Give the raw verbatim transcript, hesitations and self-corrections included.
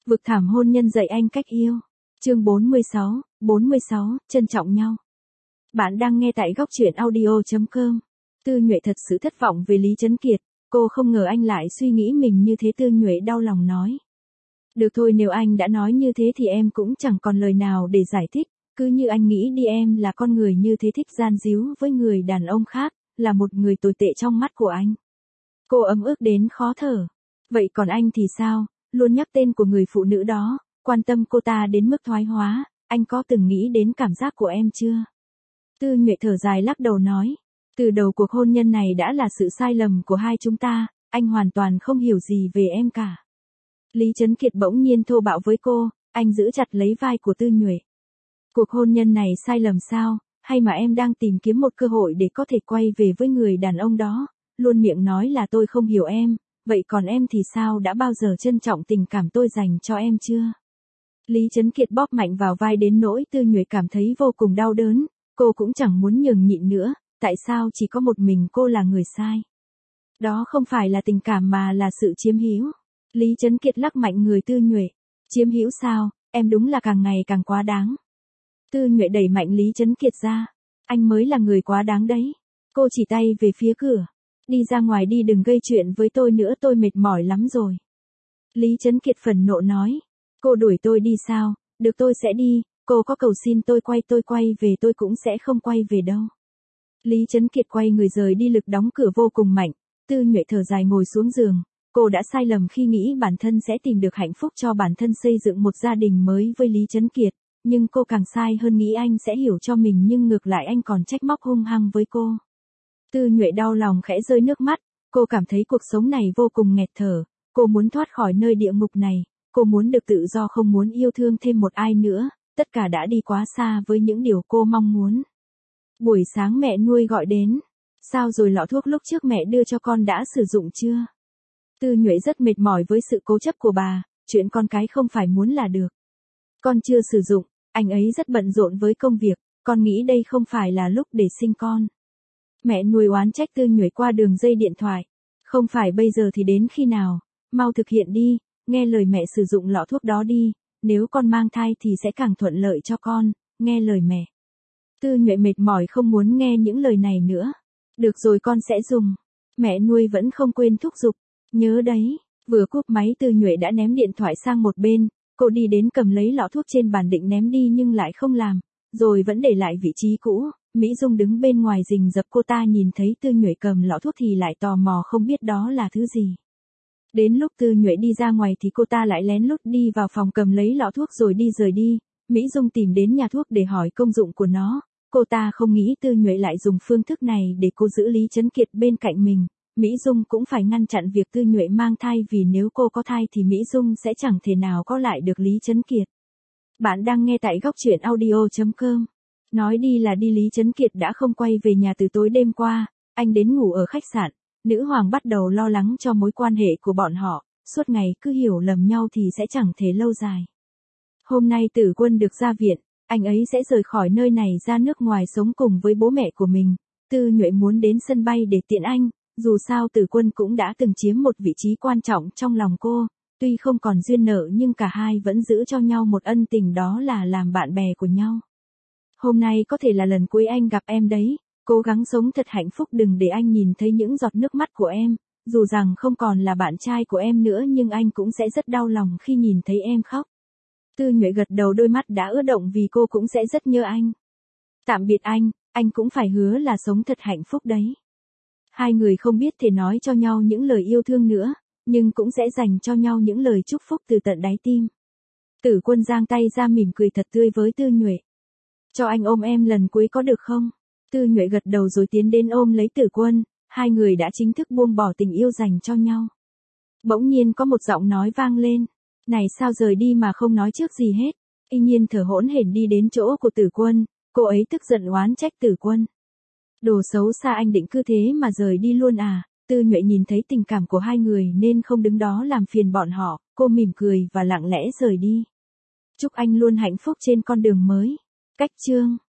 Vực thảm hôn nhân dạy anh cách yêu. Chương bốn mươi sáu, bốn mươi sáu, trân trọng nhau. Bạn đang nghe tại góc truyện audio chấm com. Tư Nhuệ thật sự thất vọng về Lý Chấn Kiệt, cô không ngờ anh lại suy nghĩ mình như thế. Tư Nhuệ đau lòng nói. Được thôi, nếu anh đã nói như thế thì em cũng chẳng còn lời nào để giải thích, cứ như anh nghĩ đi, em là con người như thế, thích gian díu với người đàn ông khác, là một người tồi tệ trong mắt của anh. Cô ấm ức đến khó thở. Vậy còn anh thì sao, luôn nhắc tên của người phụ nữ đó, quan tâm cô ta đến mức thoái hóa, anh có từng nghĩ đến cảm giác của em chưa? Tư Nhuệ thở dài lắc đầu nói, từ đầu cuộc hôn nhân này đã là sự sai lầm của hai chúng ta, anh hoàn toàn không hiểu gì về em cả. Lý Chấn Kiệt bỗng nhiên thô bạo với cô, anh giữ chặt lấy vai của Tư Nhuệ. Cuộc hôn nhân này sai lầm sao, hay mà em đang tìm kiếm một cơ hội để có thể quay về với người đàn ông đó, luôn miệng nói là tôi không hiểu em, vậy còn em thì sao, đã bao giờ trân trọng tình cảm tôi dành cho em chưa? Lý Chấn Kiệt bóp mạnh vào vai đến nỗi Tư Nhuệ cảm thấy vô cùng đau đớn, cô cũng chẳng muốn nhường nhịn nữa, tại sao chỉ có một mình cô là người sai? Đó không phải là tình cảm mà là sự chiếm hữu. Lý Chấn Kiệt lắc mạnh người Tư Nhuệ. Chiếm hữu sao, em đúng là càng ngày càng quá đáng. Tư Nhuệ đẩy mạnh Lý Chấn Kiệt ra. Anh mới là người quá đáng đấy. Cô chỉ tay về phía cửa. Đi ra ngoài đi, đừng gây chuyện với tôi nữa, tôi mệt mỏi lắm rồi. Lý Chấn Kiệt phẫn nộ nói. Cô đuổi tôi đi sao? Được, tôi sẽ đi. Cô có cầu xin tôi quay tôi quay về tôi cũng sẽ không quay về đâu. Lý Chấn Kiệt quay người rời đi, lực đóng cửa vô cùng mạnh. Tư Nhuệ thở dài ngồi xuống giường. Cô đã sai lầm khi nghĩ bản thân sẽ tìm được hạnh phúc cho bản thân, xây dựng một gia đình mới với Lý Chấn Kiệt. Nhưng cô càng sai hơn, nghĩ anh sẽ hiểu cho mình nhưng ngược lại anh còn trách móc hung hăng với cô. Tư Nhuệ đau lòng khẽ rơi nước mắt, cô cảm thấy cuộc sống này vô cùng nghẹt thở, cô muốn thoát khỏi nơi địa ngục này, cô muốn được tự do, không muốn yêu thương thêm một ai nữa, tất cả đã đi quá xa với những điều cô mong muốn. Buổi sáng mẹ nuôi gọi đến, sao rồi, lọ thuốc lúc trước mẹ đưa cho con đã sử dụng chưa? Tư Nhuệ rất mệt mỏi với sự cố chấp của bà, chuyện con cái không phải muốn là được. Con chưa sử dụng, anh ấy rất bận rộn với công việc, con nghĩ đây không phải là lúc để sinh con. Mẹ nuôi oán trách Tư Nhuệ qua đường dây điện thoại. Không phải bây giờ thì đến khi nào, mau thực hiện đi, nghe lời mẹ sử dụng lọ thuốc đó đi, nếu con mang thai thì sẽ càng thuận lợi cho con, nghe lời mẹ. Tư Nhuệ mệt mỏi không muốn nghe những lời này nữa. Được rồi, con sẽ dùng. Mẹ nuôi vẫn không quên thúc giục. Nhớ đấy, vừa cúp máy Tư Nhuệ đã ném điện thoại sang một bên, cô đi đến cầm lấy lọ thuốc trên bàn định ném đi nhưng lại không làm, rồi vẫn để lại vị trí cũ. Mỹ Dung đứng bên ngoài rình rập, cô ta nhìn thấy Tư Nhuệ cầm lọ thuốc thì lại tò mò không biết đó là thứ gì. Đến lúc Tư Nhuệ đi ra ngoài thì cô ta lại lén lút đi vào phòng cầm lấy lọ thuốc rồi đi rời đi. Mỹ Dung tìm đến nhà thuốc để hỏi công dụng của nó, cô ta không nghĩ Tư Nhuệ lại dùng phương thức này để cô giữ Lý Chấn Kiệt bên cạnh mình. Mỹ Dung cũng phải ngăn chặn việc Tư Nhuệ mang thai, vì nếu cô có thai thì Mỹ Dung sẽ chẳng thể nào có lại được Lý Chấn Kiệt. Bạn đang nghe tại góc truyện audio chấm com. Nói đi là đi, Lý Chấn Kiệt đã không quay về nhà từ tối đêm qua, anh đến ngủ ở khách sạn. Nữ hoàng bắt đầu lo lắng cho mối quan hệ của bọn họ, suốt ngày cứ hiểu lầm nhau thì sẽ chẳng thể lâu dài. Hôm nay Tử Quân được ra viện, anh ấy sẽ rời khỏi nơi này ra nước ngoài sống cùng với bố mẹ của mình. Tư Nhuệ muốn đến sân bay để tiễn anh. Dù sao Tử Quân cũng đã từng chiếm một vị trí quan trọng trong lòng cô, tuy không còn duyên nợ nhưng cả hai vẫn giữ cho nhau một ân tình, đó là làm bạn bè của nhau. Hôm nay có thể là lần cuối anh gặp em đấy, cố gắng sống thật hạnh phúc, đừng để anh nhìn thấy những giọt nước mắt của em, dù rằng không còn là bạn trai của em nữa nhưng anh cũng sẽ rất đau lòng khi nhìn thấy em khóc. Tư Nhuệ gật đầu, đôi mắt đã ướt động vì cô cũng sẽ rất nhớ anh. Tạm biệt anh, anh cũng phải hứa là sống thật hạnh phúc đấy. Hai người không biết thể nói cho nhau những lời yêu thương nữa, nhưng cũng sẽ dành cho nhau những lời chúc phúc từ tận đáy tim. Tử Quân giang tay ra mỉm cười thật tươi với Tư Nhuệ. Cho anh ôm em lần cuối có được không? Tư Nhuệ gật đầu rồi tiến đến ôm lấy Tử Quân, hai người đã chính thức buông bỏ tình yêu dành cho nhau. Bỗng nhiên có một giọng nói vang lên. Này, sao rời đi mà không nói trước gì hết? Y Nhiên thở hổn hển đi đến chỗ của Tử Quân, cô ấy tức giận oán trách Tử Quân. Đồ xấu xa, anh định cứ thế mà rời đi luôn à? Tư Nhuệ nhìn thấy tình cảm của hai người nên không đứng đó làm phiền bọn họ, cô mỉm cười và lặng lẽ rời đi. Chúc anh luôn hạnh phúc trên con đường mới. Cách chương